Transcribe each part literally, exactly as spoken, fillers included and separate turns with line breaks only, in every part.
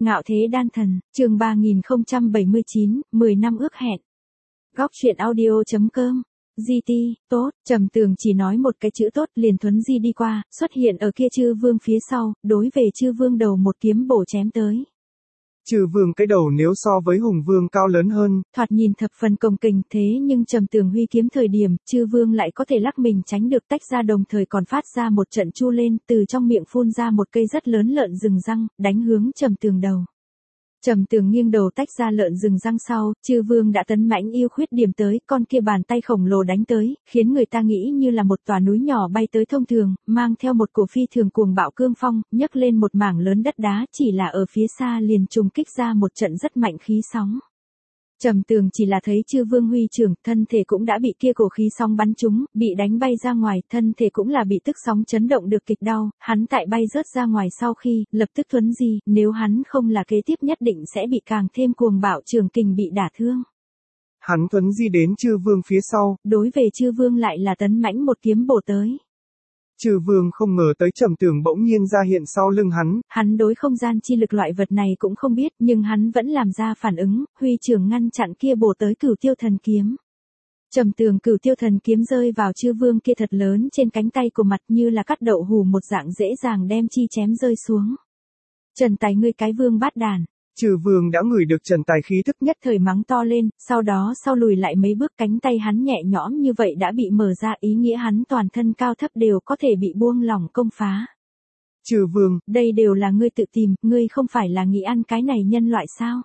Ngạo thế đan thần, chương ba nghìn không trăm bảy mươi chín, mười năm ước hẹn. Góc truyện audio chấm com. giê tê, tốt, Trầm Tường chỉ nói một cái chữ tốt liền thuấn di đi qua, xuất hiện ở kia Chư Vương phía sau, đối về Chư Vương đầu một kiếm bổ chém tới.
Chư Vương cái đầu nếu so với Hùng Vương cao lớn hơn,
thoạt nhìn thập phần cồng kềnh, thế nhưng Trầm Tường huy kiếm thời điểm, Chư Vương lại có thể lắc mình tránh được, tách ra, đồng thời còn phát ra một trận chu lên, từ trong miệng phun ra một cây rất lớn lợn rừng răng, đánh hướng Trầm Tường đầu. Trầm Tường nghiêng đầu tách ra lợn rừng răng sau, Chư Vương đã tấn mãnh yêu khuyết điểm tới, con kia bàn tay khổng lồ đánh tới, khiến người ta nghĩ như là một tòa núi nhỏ bay tới thông thường, mang theo một cổ phi thường cuồng bạo cương phong, nhấc lên một mảng lớn đất đá, chỉ là ở phía xa liền trùng kích ra một trận rất mạnh khí sóng. Trầm Tường chỉ là thấy Chư Vương huy trưởng, thân thể cũng đã bị kia cổ khí sóng bắn trúng, bị đánh bay ra ngoài, thân thể cũng là bị tức sóng chấn động được kịch đau, hắn tại bay rớt ra ngoài sau khi, lập tức thuấn di, nếu hắn không là kế tiếp nhất định sẽ bị càng thêm cuồng bạo trường kình bị đả thương.
Hắn thuấn di đến Chư Vương phía sau,
đối về Chư Vương lại là tấn mãnh một kiếm bổ tới.
Chư Vương không ngờ tới Trầm Tường bỗng nhiên ra hiện sau lưng hắn.
Hắn đối không gian chi lực loại vật này cũng không biết, nhưng hắn vẫn làm ra phản ứng, huy trưởng ngăn chặn kia bổ tới Cửu Tiêu Thần kiếm. Trầm Tường Cửu Tiêu Thần kiếm rơi vào Chư Vương kia thật lớn trên cánh tay của mặt, như là cắt đậu hủ một dạng, dễ dàng đem chi chém rơi xuống. Trần Tài, ngươi cái vương bát đàn.
Chư Vương đã ngửi được Trần Tài khí thức,
nhất thời mắng to lên, sau đó sau lùi lại mấy bước, cánh tay hắn nhẹ nhõm như vậy đã bị mở ra, ý nghĩa hắn toàn thân cao thấp đều có thể bị buông lỏng công phá.
Chư Vương,
đây đều là ngươi tự tìm, ngươi không phải là nghĩ ăn cái này nhân loại sao?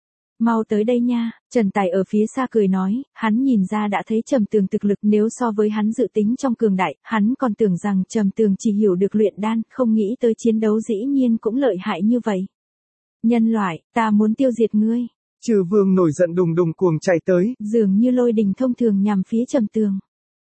Mau tới đây nha. Trần Tài ở phía xa cười nói, hắn nhìn ra đã thấy Trầm Tường thực lực, nếu so với hắn dự tính trong cường đại, hắn còn tưởng rằng Trầm Tường chỉ hiểu được luyện đan, không nghĩ tới chiến đấu dĩ nhiên cũng lợi hại như vậy. Nhân loại, ta muốn tiêu diệt ngươi.
Chư Vương nổi giận đùng đùng cuồng chạy tới,
dường như lôi đình thông thường nhằm phía Trầm Tường.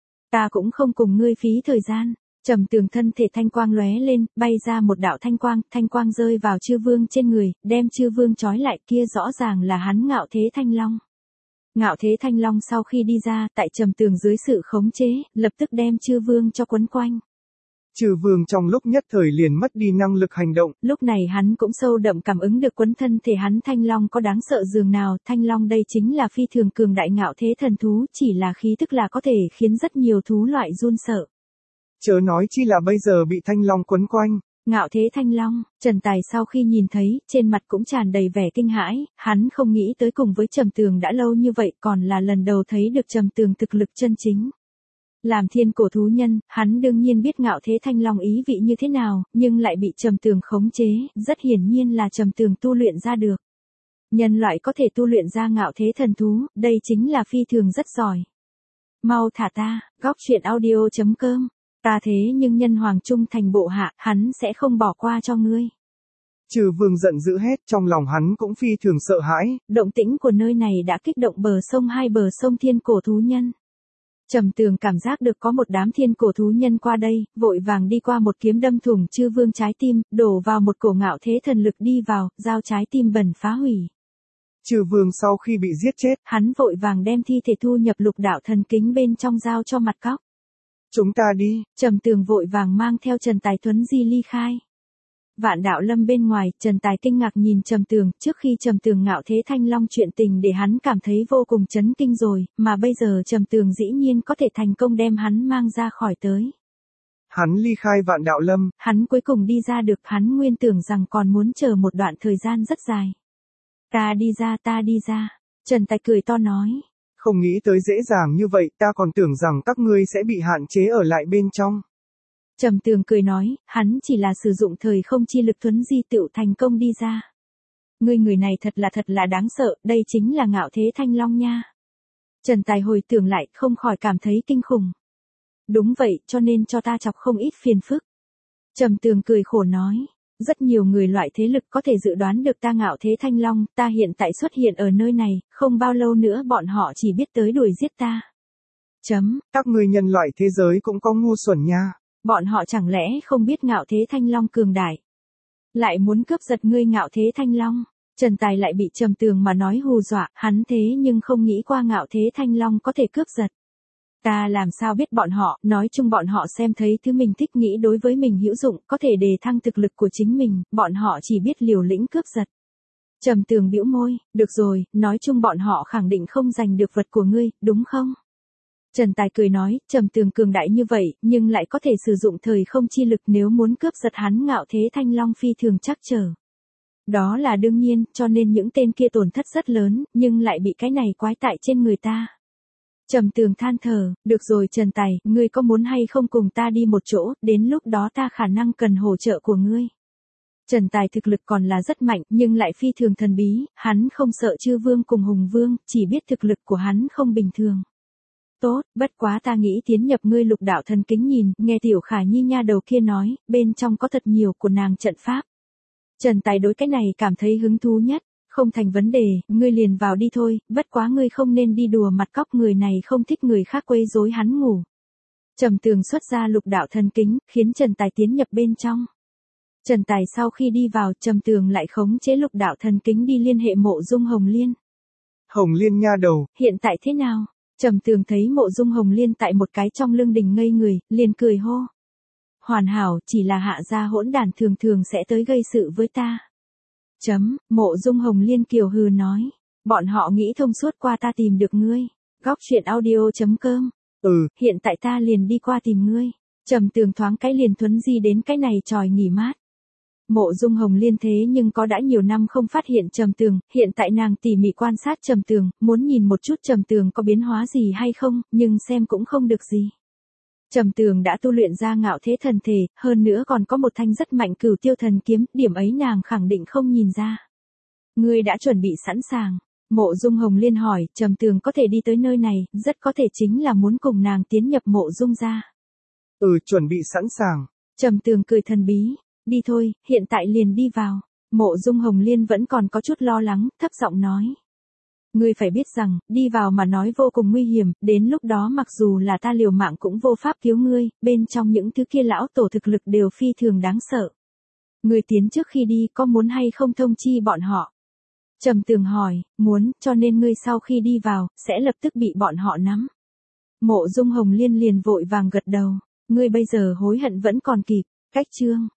Ta cũng không cùng ngươi phí thời gian. Trầm Tường thân thể thanh quang lóe lên, bay ra một đạo thanh quang, thanh quang rơi vào Chư Vương trên người, đem Chư Vương trói lại, kia rõ ràng là hắn Ngạo Thế Thanh Long. Ngạo Thế Thanh Long sau khi đi ra, tại Trầm Tường dưới sự khống chế, lập tức đem Chư Vương cho quấn quanh.
Chư Vương trong lúc nhất thời liền mất đi năng lực hành động.
Lúc này hắn cũng sâu đậm cảm ứng được quấn thân thể hắn Thanh Long có đáng sợ dường nào. Thanh Long đây chính là phi thường cường đại ngạo thế thần thú, chỉ là khí tức là có thể khiến rất nhiều thú loại run sợ.
Chớ nói chi là bây giờ bị Thanh Long quấn quanh.
Ngạo thế Thanh Long, Trần Tài sau khi nhìn thấy, trên mặt cũng tràn đầy vẻ kinh hãi, hắn không nghĩ tới cùng với Trầm Tường đã lâu như vậy, còn là lần đầu thấy được Trầm Tường thực lực chân chính. Làm thiên cổ thú nhân, hắn đương nhiên biết Ngạo Thế Thanh Long ý vị như thế nào, nhưng lại bị Trầm Tường khống chế, rất hiển nhiên là Trầm Tường tu luyện ra được. Nhân loại có thể tu luyện ra Ngạo Thế thần thú, đây chính là phi thường rất giỏi. Mau thả ta. Góc truyện audio chấm com. Ta thế nhưng nhân hoàng trung thành bộ hạ, hắn sẽ không bỏ qua cho ngươi.
Chư Vương giận dữ hét, trong lòng hắn cũng phi thường sợ hãi.
Động tĩnh của nơi này đã kích động bờ sông hai bờ sông thiên cổ thú nhân. Trầm Tường cảm giác được có một đám thiên cổ thú nhân qua đây, vội vàng đi qua một kiếm đâm thủng Chư Vương trái tim, đổ vào một cổ ngạo thế thần lực đi vào, giao trái tim bẩn phá hủy.
Chư Vương sau khi bị giết chết,
hắn vội vàng đem thi thể thu nhập lục đạo thần kính bên trong giao cho mặt cóc.
Chúng ta đi.
Trầm Tường vội vàng mang theo Trần Tài thuấn di ly khai. Vạn Đạo Lâm bên ngoài, Trần Tài kinh ngạc nhìn Trầm Tường, trước khi Trầm Tường Ngạo Thế Thanh Long chuyện tình để hắn cảm thấy vô cùng chấn kinh rồi, mà bây giờ Trầm Tường dĩ nhiên có thể thành công đem hắn mang ra khỏi tới.
Hắn ly khai Vạn Đạo Lâm,
hắn cuối cùng đi ra được, hắn nguyên tưởng rằng còn muốn chờ một đoạn thời gian rất dài. Ta đi ra, ta đi ra. Trần Tài cười to nói.
Không nghĩ tới dễ dàng như vậy, ta còn tưởng rằng các ngươi sẽ bị hạn chế ở lại bên trong.
Trầm Tường cười nói, hắn chỉ là sử dụng thời không chi lực thuấn di tựu thành công đi ra. Ngươi người này thật là thật là đáng sợ, đây chính là Ngạo Thế Thanh Long nha. Trần Tài hồi tưởng lại, không khỏi cảm thấy kinh khủng. Đúng vậy, cho nên cho ta chọc không ít phiền phức. Trầm Tường cười khổ nói. Rất nhiều người loại thế lực có thể dự đoán được ta Ngạo Thế Thanh Long, ta hiện tại xuất hiện ở nơi này, không bao lâu nữa bọn họ chỉ biết tới đuổi giết ta. Chấm.
Các ngươi nhân loại thế giới cũng có ngu xuẩn nha.
Bọn họ chẳng lẽ không biết Ngạo Thế Thanh Long cường đại, lại muốn cướp giật ngươi Ngạo Thế Thanh Long. Trần Tài lại bị Trầm Tường mà nói hù dọa, hắn thế nhưng không nghĩ qua Ngạo Thế Thanh Long có thể cướp giật. Ta làm sao biết bọn họ, nói chung bọn họ xem thấy thứ mình thích nghĩ đối với mình hữu dụng, có thể đề thăng thực lực của chính mình, bọn họ chỉ biết liều lĩnh cướp giật. Trầm Tường bĩu môi, được rồi, nói chung bọn họ khẳng định không giành được vật của ngươi, đúng không? Trần Tài cười nói, Trầm Tường cường đại như vậy, nhưng lại có thể sử dụng thời không chi lực nếu muốn cướp giật hắn Ngạo Thế Thanh Long phi thường chắc trở. Đó là đương nhiên, cho nên những tên kia tổn thất rất lớn, nhưng lại bị cái này quái tại trên người ta. Trầm Tường than thở, được rồi Trần Tài, ngươi có muốn hay không cùng ta đi một chỗ, đến lúc đó ta khả năng cần hỗ trợ của ngươi. Trần Tài thực lực còn là rất mạnh, nhưng lại phi thường thần bí, hắn không sợ Chư Vương cùng Hùng Vương, chỉ biết thực lực của hắn không bình thường. Tốt, bất quá ta nghĩ tiến nhập ngươi Lục Đạo Thần Kính nhìn, nghe Tiểu Khả Nhi nha đầu kia nói, bên trong có thật nhiều của nàng trận pháp. Trần Tài đối cái này cảm thấy hứng thú nhất, không thành vấn đề, ngươi liền vào đi thôi, bất quá ngươi không nên đi đùa mặt cóc, người này không thích người khác quấy rối hắn ngủ. Trầm Tường xuất ra Lục Đạo Thần Kính, khiến Trần Tài tiến nhập bên trong. Trần Tài sau khi đi vào, Trầm Tường lại khống chế Lục Đạo Thần Kính đi liên hệ Mộ Dung Hồng Liên.
Hồng Liên nha đầu,
hiện tại thế nào? Trầm Tường thấy Mộ Dung Hồng Liên tại một cái trong lưng đình ngây người, liền cười hô. Hoàn hảo, chỉ là hạ gia hỗn đản thường thường sẽ tới gây sự với ta. Chấm, Mộ Dung Hồng Liên kiều hừ nói. Bọn họ nghĩ thông suốt qua ta tìm được ngươi. Góc truyện audio chấm com.
Ừ,
hiện tại ta liền đi qua tìm ngươi. Trầm Tường thoáng cái liền thuấn di đến cái này tròi nghỉ mát. Mộ Dung Hồng Liên thế nhưng có đã nhiều năm không phát hiện Trầm Tường, hiện tại nàng tỉ mỉ quan sát Trầm Tường, muốn nhìn một chút Trầm Tường có biến hóa gì hay không, nhưng xem cũng không được gì. Trầm Tường đã tu luyện ra Ngạo Thế Thần Thể, hơn nữa còn có một thanh rất mạnh Cửu Tiêu Thần Kiếm, điểm ấy nàng khẳng định không nhìn ra. Ngươi đã chuẩn bị sẵn sàng? Mộ Dung Hồng Liên hỏi, Trầm Tường có thể đi tới nơi này, rất có thể chính là muốn cùng nàng tiến nhập Mộ Dung gia.
Ừ, chuẩn bị sẵn sàng.
Trầm Tường cười thần bí, đi thôi, hiện tại liền đi vào. Mộ Dung Hồng Liên vẫn còn có chút lo lắng, thấp giọng nói. Ngươi phải biết rằng, đi vào mà nói vô cùng nguy hiểm, đến lúc đó mặc dù là ta liều mạng cũng vô pháp cứu ngươi, bên trong những thứ kia lão tổ thực lực đều phi thường đáng sợ. Ngươi tiến trước khi đi có muốn hay không thông chi bọn họ? Trầm Tường hỏi, muốn, cho nên ngươi sau khi đi vào, sẽ lập tức bị bọn họ nắm. Mộ Dung Hồng Liên liền vội vàng gật đầu, ngươi bây giờ hối hận vẫn còn kịp, cách chương.